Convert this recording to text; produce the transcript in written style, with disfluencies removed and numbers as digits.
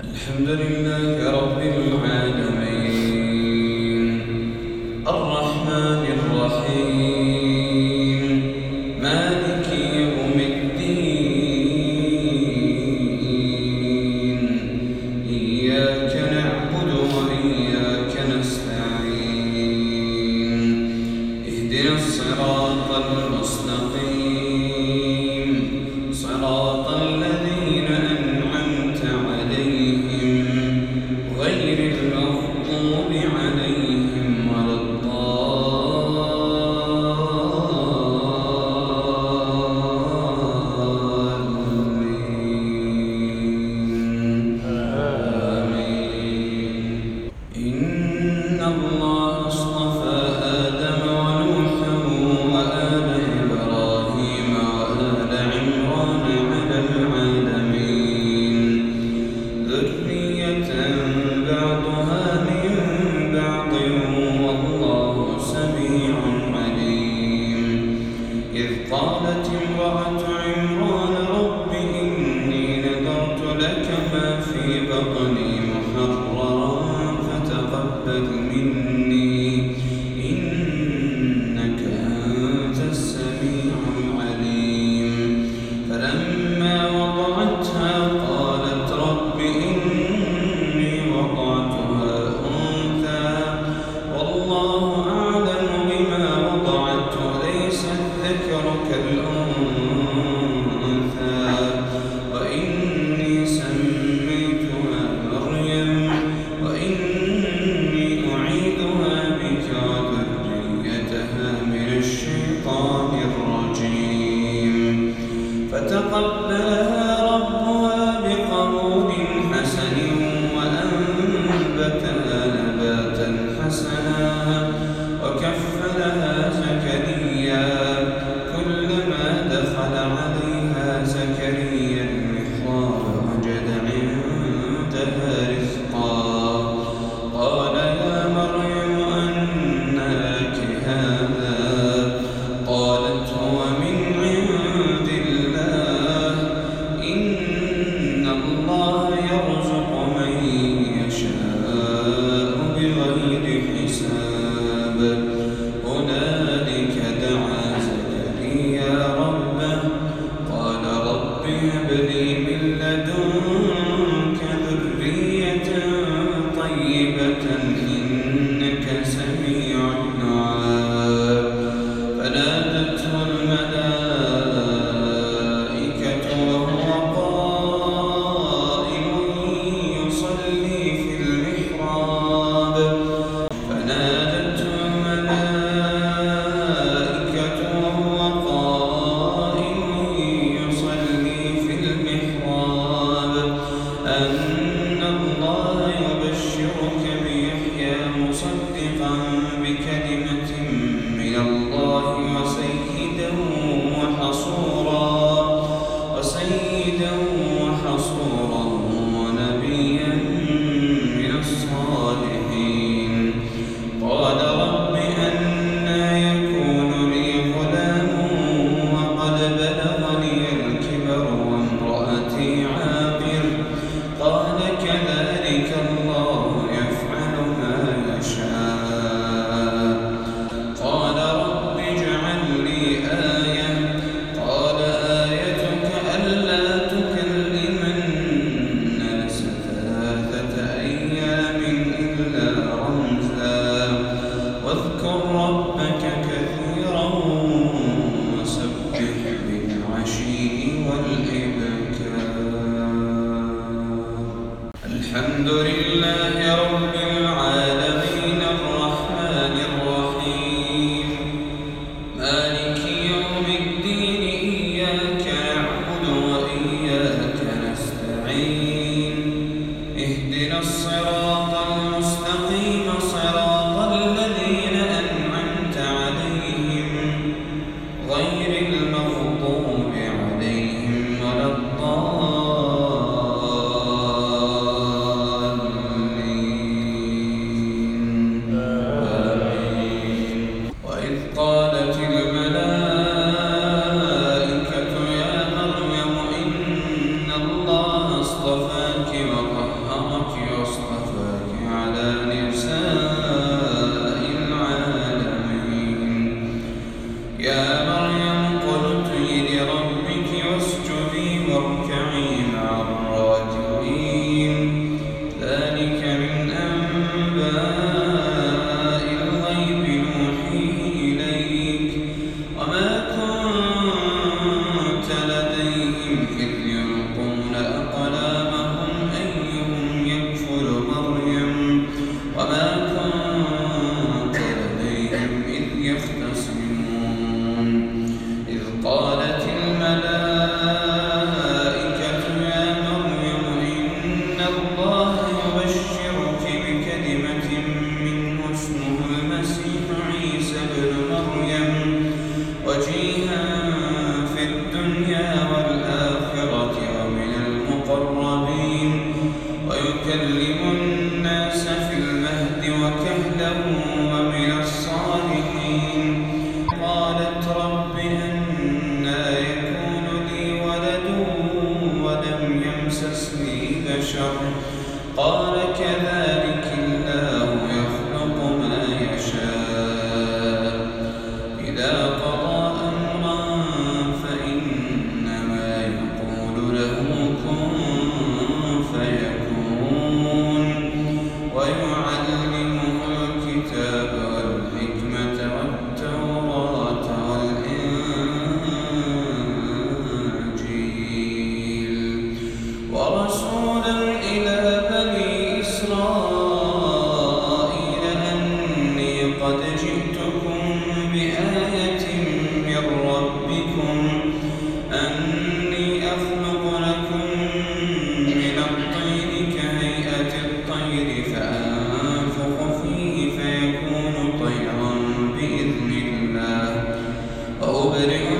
الحمد لله رب العالمين الرحمن الرحيم مالك يوم الدين إياك نعبد وإياك نستعين اهدنا الصراط المستقيم صراط الذين أنعمت عليهم غير المغضوب عليهم ولا الضالين آمين. إن الله اصطفى آدم ونوحا وآل إبراهيم وآل عمران على العالمين ذرية بعضها من بعض والله سميع عليم. إذ قالت امرأة عمران رب إني نذرت لك ما في بطني محررا فتقبل مني إنك أنت السميع العليم. فلما وضعتها قالت رب إني وضعتها أنثى والله أعلم بما وضعت وليس الذكر كالأنثى وإني سميتها مريم وإني أعيذها بك وذريتها من الشيطان الرجيم. فتقبلها ربها بقبول حسن وأنبتها نباتا حسنا وكفلها زكريا كلما دخل عليها زكريا المحراب وجد عندها رزقا قال يا مريم أنى لك هذا قالت هو من عند الله إن الله يرزق من يشاء بغير حساب. هنالك دعا زكريا ربه قال رب هب لي من لدنك ذرية طيبة إنك سميع الدعاء. فنادته الملائكة وهو قائم يصلي في المحراب أن الله يبشرك بيحيى مصدقا بكلمة من الله وحصورا ونبيا من الصالحين. قال رب أنى يكون لي غلام وقد بلغني الكبر وامرأتي عاقر قال كذلك الله يفعل ما يشاء. قال رب اجعل لي آية قال آيتك ألا تكلم الناس 3 أيام إلا رمزا واذكر ربك كثيرا وسبح بالعشي والإبكار. الحمد لله رب العالمين الرحمن الرحيم مالك يوم الدين إياك نعبد وإياك نستعين اهدنا الصراط المستقيم صراط الذين أنعمت عليهم غير المغضوب عليهم ولا الضالين آمين. وإذ قالت الملائكة يا مريم إن الله اصطفاك وطهرك الله يبشرك بكلمة منه اسمه المسيح عيسى ابن مريم وجيها في الدنيا والآخرة ومن المقربين ويكلم الناس في المهد وكهلا ومن الصالحين. قالت رب أنى يكون لي ولد ولم يمسسني بشر قال كذلك الله يخلق ما يشاء إذا قضى أمرا فإنما يقول له كن فيكون ويعلمه الكتاب والحكمة والتوراة والإنجيل ورسولا إلى بني إسرائيل أني قد جئتكم بآية من ربكم أني أخلق لكم من الطين كهيئة الطير فأنفخ فيه فيكون طيرا بإذن الله وأبرئ